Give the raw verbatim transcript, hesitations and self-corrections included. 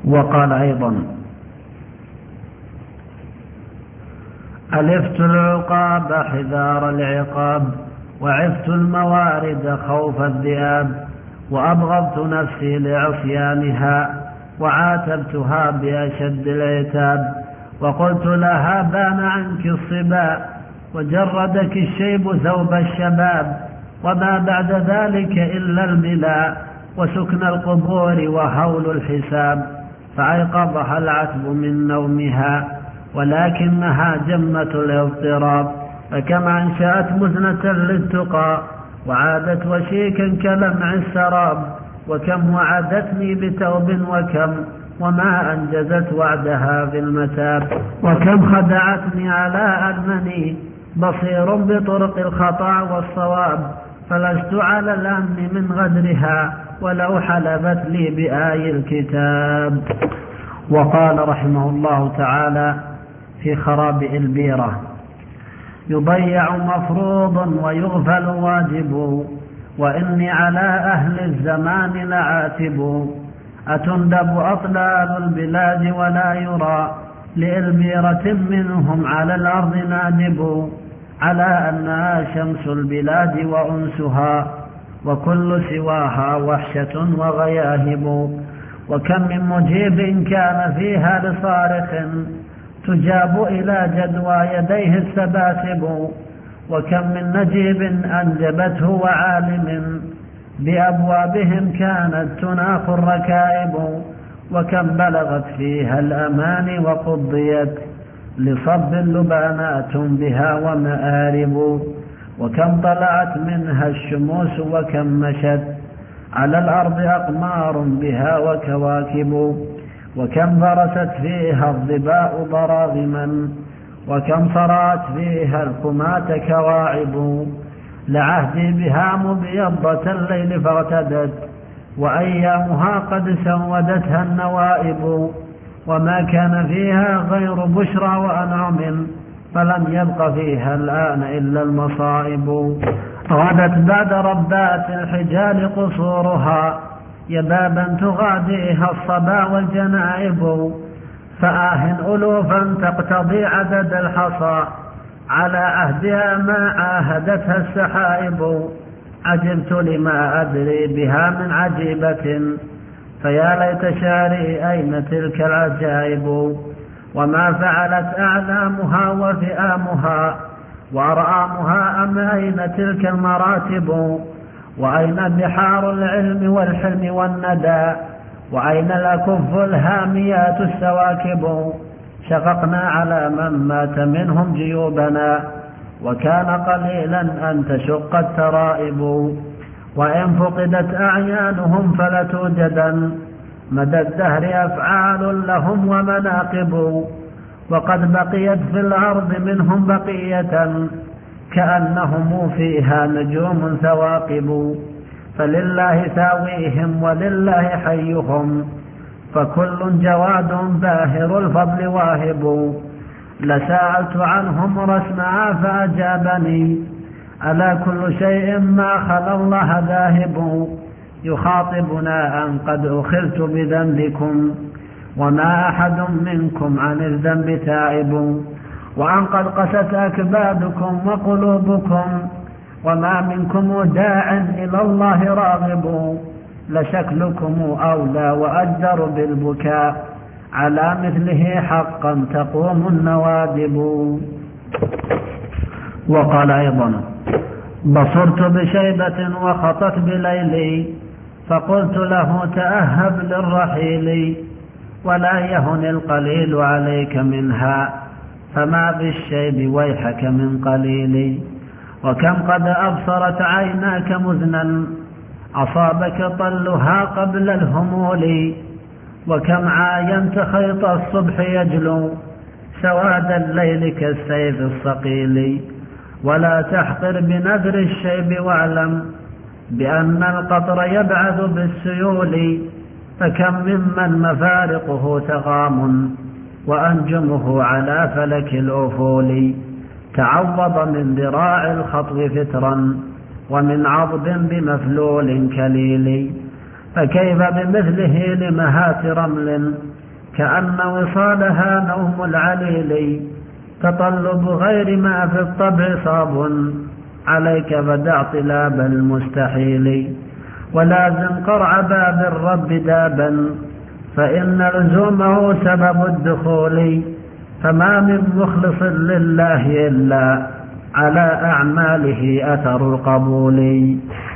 وقال أيضا: ألفت العقاب حذار العقاب، وعفت الموارد خوف الذئاب، وأبغضت نفسي لعصيانها، وعاتبتها بأشد العتاب، وقلت لها: بان عنك الصبا، وجردك الشيب ثوب الشباب، وما بعد ذلك إلا البلاء، وسكن القبور وهول الحساب. فأيقظها العتب من نومها، ولكنها جمة الاضطراب، فكما أنشأت مزنة للتقى، وعادت وشيكا كلمع السراب، وكم وعدتني بتوب، وكم وما أنجزت وعدها في المتاب، وكم خدعتني على أنني بصير بطرق الخطأ والصواب، فلست على الأمن من غدرها ولو حلبت لي بآي الكتاب. وقال رحمه الله تعالى في خرابئ البيرة: يضيع مفروض ويغفل واجب، وإني على أهل الزمان لعاتب، أتندب أطلال البلاد ولا يرى لإلبيرة منهم على الأرض نادب، على أنها شمس البلاد وأنسها، وكل سواها وحشة وغياهب، وكم من مجيب كان فيها لصارخ، تجاب إلى جدوى يديه السباسب، وكم من نجيب أنجبته وعالم، بأبوابهم كانت تناخ الركائب، وكم بلغت فيها الأمان وقضيت لصب لبانات بها ومآرب، وكم طلعت منها الشموس، وكم مشت على الأرض أقمار بها وكواكب، وكم برست فيها الظباء ضراغما، وكم صرات فيها الكمات كواعب، لعهدي بها مبيضة الليل فاغتدت، وأيامها قد سودتها النوائب، وما كان فيها غير بشرى وأنعم، فلم يبق فيها الآن إلا المصائب. غدت بعد ربات الحجال قصورها، يبابا تغاديها الصبا والجنائب، فآه ألوفا تقتضي عدد الحصى، على عهدها ما عاهدتها السحائب، عجبت لما أدري بها من عجيبة، فيا ليت شعري أين تلك العجائب، وما فعلت أعلامها وفئامها، وأرآمها أم أين تلك المراتب، وأين بحار العلم والحلم والندى، وأين الأكف الهاميات السواكب، شققنا على من مات منهم جيوبنا، وكان قليلا أن تشق الترائب، وإن فقدت أعيانهم فلتوجدن مدى الدهر أفعال لهم ومناقب، وقد بقيت في الأرض منهم بقية كأنهم فيها نجوم ثواقب، فلله ثاويهم ولله حيهم، فكل جواد باهر الفضل واهب، لسألت عنهم رسمها فأجابني: ألا كل شيء ما خلا الله ذاهب، يخاطبنا أن قد أخذت بذنبكم، وما أحد منكم عن الذنب تائب، وأن قد قست أكبادكم وقلوبكم، وما منكم داع إلى الله راغب، لشكلكم أولى وأجدر بالبكاء، على مثله حقا تقوم النوادب. وقال أيضا: بصرت بشيبة وخطت بليلي، فقلت له: تأهب للرحيل، ولا يهن القليل عليك منها، فما بالشيب ويحك من قليل، وكم قد أبصرت عيناك مزنا، أصابك طلها قبل الهمول، وكم عاينت خيط الصبح يجلو سواد الليل كالسيف الصقيل، ولا تحقر بنذر الشيب، واعلم بأن القطر يبعث بالسيول، فكم ممن مفارقه تغام، وأنجمه على فلك الأفول، تعوض من ذراع الخطو فترا، ومن عضب بمفلول كليل، فكيف بمثله لمهات رمل كأن وصالها نوم العليل تطلب غير ما في الطبع صاب عليك فدع طلاب المستحيل ولازم قرع باب الرب دابا فإن لزومه سبب الدخول فما من مخلص لله إلا على أعماله أثر القبول.